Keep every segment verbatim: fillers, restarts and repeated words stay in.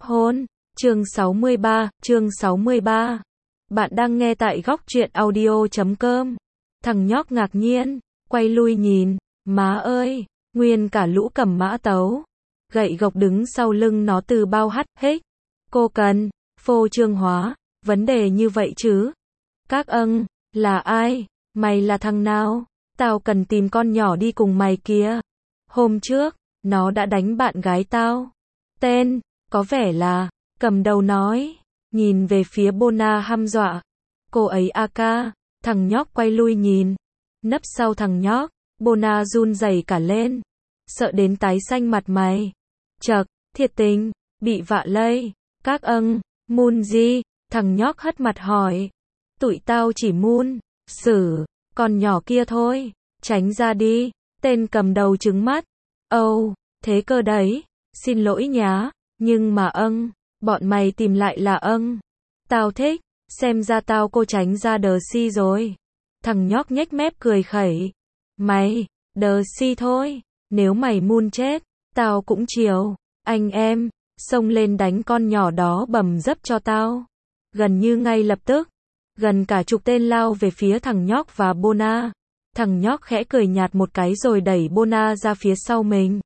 hôn. Chương sáu mươi ba, chương sáu mươi ba. Bạn đang nghe tại góc truyện audio chấm com. Thằng nhóc ngạc nhiên, quay lui nhìn, má ơi, nguyên cả lũ cầm mã tấu. Gậy gộc đứng sau lưng nó từ bao hắt hếch. Cô cần, phô trương hóa, vấn đề như vậy chứ. Các âng, là ai? Mày là thằng nào? Tao cần tìm con nhỏ đi cùng mày kia. Hôm trước, nó đã đánh bạn gái tao. Tên, có vẻ là, cầm đầu nói, nhìn về phía Bona hăm dọa. Cô ấy a ca, thằng nhóc quay lui nhìn. Nấp sau thằng nhóc, Bona run rẩy cả lên. Sợ đến tái xanh mặt mày. Chậc, thiệt tình, bị vạ lây. Các âng, mun gì? Thằng nhóc hất mặt hỏi. Tụi tao chỉ mun, xử, con nhỏ kia thôi. Tránh ra đi. Tên cầm đầu trừng mắt. Âu, oh, thế cơ đấy. Xin lỗi nhá. Nhưng mà âng, bọn mày tìm lại là âng. Tao thích, xem ra tao cô tránh ra đờ si rồi. Thằng nhóc nhếch mép cười khẩy. Mày, đờ si thôi, nếu mày mun chết, tao cũng chiều. Anh em, xông lên đánh con nhỏ đó bầm dấp cho tao. Gần như ngay lập tức, gần cả chục tên lao về phía thằng nhóc và Bona. Thằng nhóc khẽ cười nhạt một cái rồi đẩy Bona ra phía sau mình.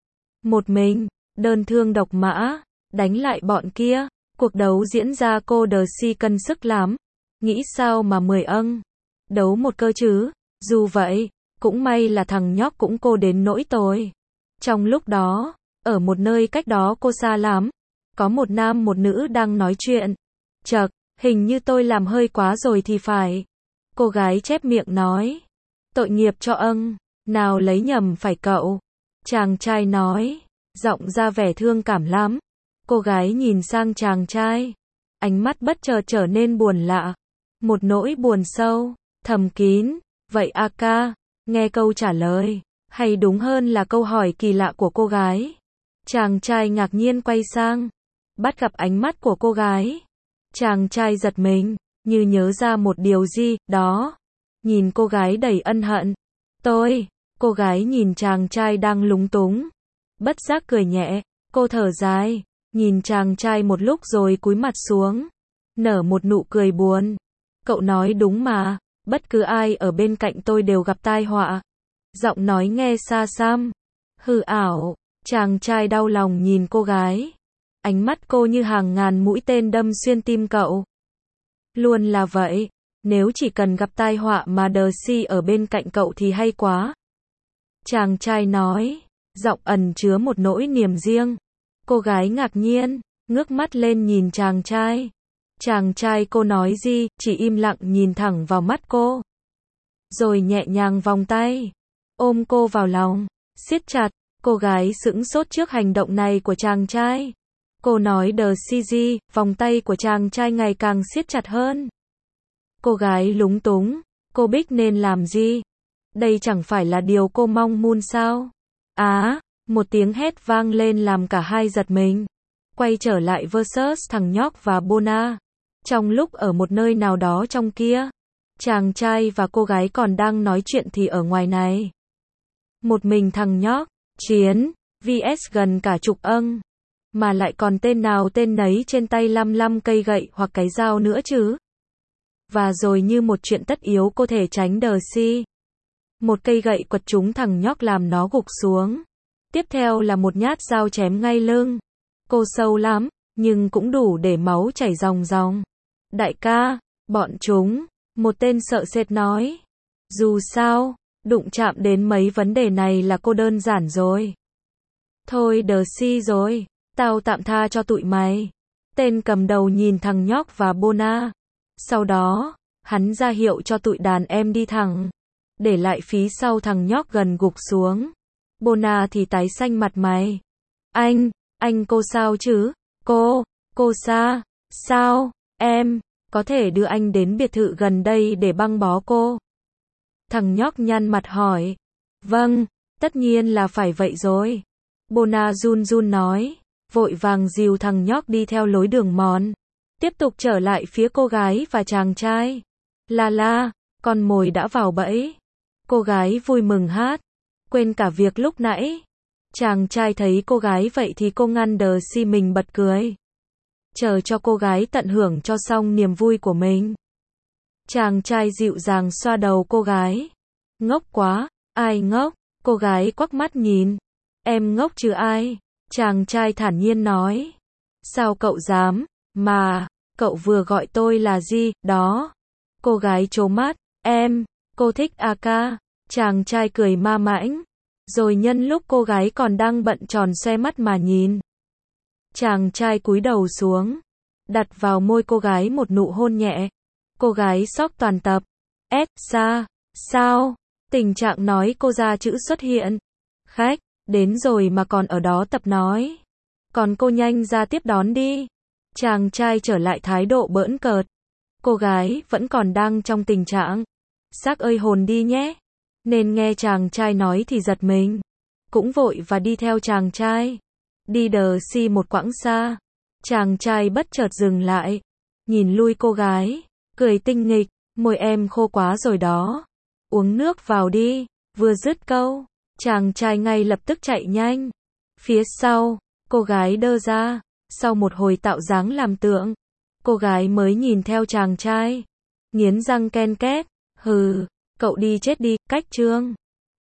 Một mình, đơn thương độc mã, đánh lại bọn kia. Cuộc đấu diễn ra cô đờ si cân sức lắm. Nghĩ sao mà mười âng. Đấu một cơ chứ. Dù vậy, cũng may là thằng nhóc cũng cô đến nỗi tồi. Trong lúc đó, ở một nơi cách đó cô xa lắm, có một nam một nữ đang nói chuyện. Chậc, hình như tôi làm hơi quá rồi thì phải. Cô gái chép miệng nói. Tội nghiệp cho âng, nào lấy nhầm phải cậu. Chàng trai nói, giọng ra vẻ thương cảm lắm. Cô gái nhìn sang chàng trai, ánh mắt bất chợt trở nên buồn lạ. Một nỗi buồn sâu, thầm kín. Vậy a ca, nghe câu trả lời, hay đúng hơn là câu hỏi kỳ lạ của cô gái. Chàng trai ngạc nhiên quay sang, bắt gặp ánh mắt của cô gái. Chàng trai giật mình, như nhớ ra một điều gì đó. Nhìn cô gái đầy ân hận. Tôi, cô gái nhìn chàng trai đang lúng túng. Bất giác cười nhẹ, cô thở dài, nhìn chàng trai một lúc rồi cúi mặt xuống. Nở một nụ cười buồn. Cậu nói đúng mà, bất cứ ai ở bên cạnh tôi đều gặp tai họa. Giọng nói nghe xa xăm, hư ảo. Chàng trai đau lòng nhìn cô gái. Ánh mắt cô như hàng ngàn mũi tên đâm xuyên tim cậu. Luôn là vậy, nếu chỉ cần gặp tai họa mà đờ si ở bên cạnh cậu thì hay quá. Chàng trai nói, giọng ẩn chứa một nỗi niềm riêng. Cô gái ngạc nhiên, ngước mắt lên nhìn chàng trai. Chàng trai cô nói gì, chỉ im lặng nhìn thẳng vào mắt cô. Rồi nhẹ nhàng vòng tay, ôm cô vào lòng, siết chặt. Cô gái sững sốt trước hành động này của chàng trai. Cô nói đờ si gì, vòng tay của chàng trai ngày càng siết chặt hơn. Cô gái lúng túng, cô biết nên làm gì? Đây chẳng phải là điều cô mong muốn sao? Á, một tiếng hét vang lên làm cả hai giật mình. Quay trở lại versus thằng nhóc và Bona. Trong lúc ở một nơi nào đó trong kia, chàng trai và cô gái còn đang nói chuyện thì ở ngoài này. Một mình thằng nhóc, chiến, vs gần cả chục âng. Mà lại còn tên nào tên nấy trên tay lăm lăm cây gậy hoặc cái dao nữa chứ. Và rồi như một chuyện tất yếu cô thể tránh đờ si. Một cây gậy quật trúng thằng nhóc làm nó gục xuống. Tiếp theo là một nhát dao chém ngay lưng. Cô sâu lắm, nhưng cũng đủ để máu chảy ròng ròng. Đại ca, bọn chúng, một tên sợ sệt nói. Dù sao, đụng chạm đến mấy vấn đề này là cô đơn giản rồi. Thôi đờ si rồi, tao tạm tha cho tụi mày. Tên cầm đầu nhìn thằng nhóc và Bona. Sau đó, hắn ra hiệu cho tụi đàn em đi thẳng. Để lại phía sau thằng nhóc gần gục xuống. Bona thì tái xanh mặt mày. Anh, anh cô sao chứ? Cô, cô Sa, sao, em, có thể đưa anh đến biệt thự gần đây để băng bó cô. Thằng nhóc nhăn mặt hỏi. Vâng, tất nhiên là phải vậy rồi. Bona run run nói, vội vàng dìu thằng nhóc đi theo lối đường mòn. Tiếp tục trở lại phía cô gái và chàng trai. La la, con mồi đã vào bẫy. Cô gái vui mừng hát, quên cả việc lúc nãy. Chàng trai thấy cô gái vậy thì cô ngăn đờ si mình bật cười. chờ cho cô gái tận hưởng cho xong niềm vui của mình. Chàng trai dịu dàng xoa đầu cô gái. Ngốc quá, ai ngốc? Cô gái quắc mắt nhìn. Em ngốc chứ ai? Chàng trai thản nhiên nói. Sao cậu dám? Mà, cậu vừa gọi tôi là gì, đó? Cô gái trố mắt. Em, cô thích a ca. Chàng trai cười ma mãnh. Rồi nhân lúc cô gái còn đang bận tròn xoe mắt mà nhìn. Chàng trai cúi đầu xuống. Đặt vào môi cô gái một nụ hôn nhẹ. Cô gái sốc toàn tập. S, xa, sao? Tình trạng nói cô ra chữ xuất hiện. Khách, đến rồi mà còn ở đó tập nói. Còn cô nhanh ra tiếp đón đi. Chàng trai trở lại thái độ bỡn cợt. Cô gái vẫn còn đang trong tình trạng. Xác ơi hồn đi nhé. Nên nghe chàng trai nói thì giật mình. Cũng vội và đi theo chàng trai. Đi đờ si một quãng xa. Chàng trai bất chợt dừng lại. Nhìn lui cô gái. Cười tinh nghịch. Môi em khô quá rồi đó. Uống nước vào đi. Vừa dứt câu. Chàng trai ngay lập tức chạy nhanh. Phía sau. Cô gái đơ ra. Sau một hồi tạo dáng làm tượng. Cô gái mới nhìn theo chàng trai. Nghiến răng ken két. Hừ. Cậu đi chết đi. Cách chương.